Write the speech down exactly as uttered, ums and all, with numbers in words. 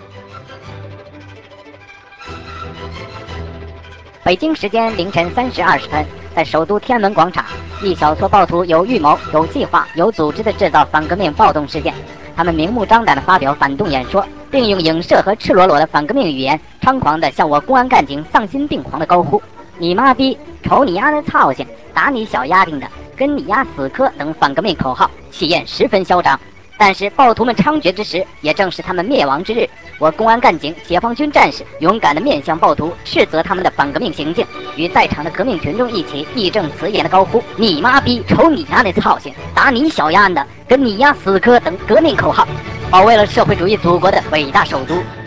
北京时间凌晨三时二十分，在首都天安门广场，一小撮暴徒有预谋、有计划、有组织地制造反革命暴动事件。他们明目张胆地发表反动演说，并用影射和赤裸裸的反革命语言，猖狂地向我公安干警丧心病狂地高呼“你妈逼，瞅你丫的操性，打你小丫丁的，跟你丫死磕”等反革命口号，气焰十分嚣张。但是暴徒们猖獗之时，也正是他们灭亡之日。我公安干警、解放军战士勇敢地面向暴徒，斥责他们的反革命行径，与在场的革命群众一起义正辞严地高呼“你妈逼，瞅你丫那操性，打你小丫的，跟你丫死磕”等革命口号，保卫了社会主义祖国的伟大首都。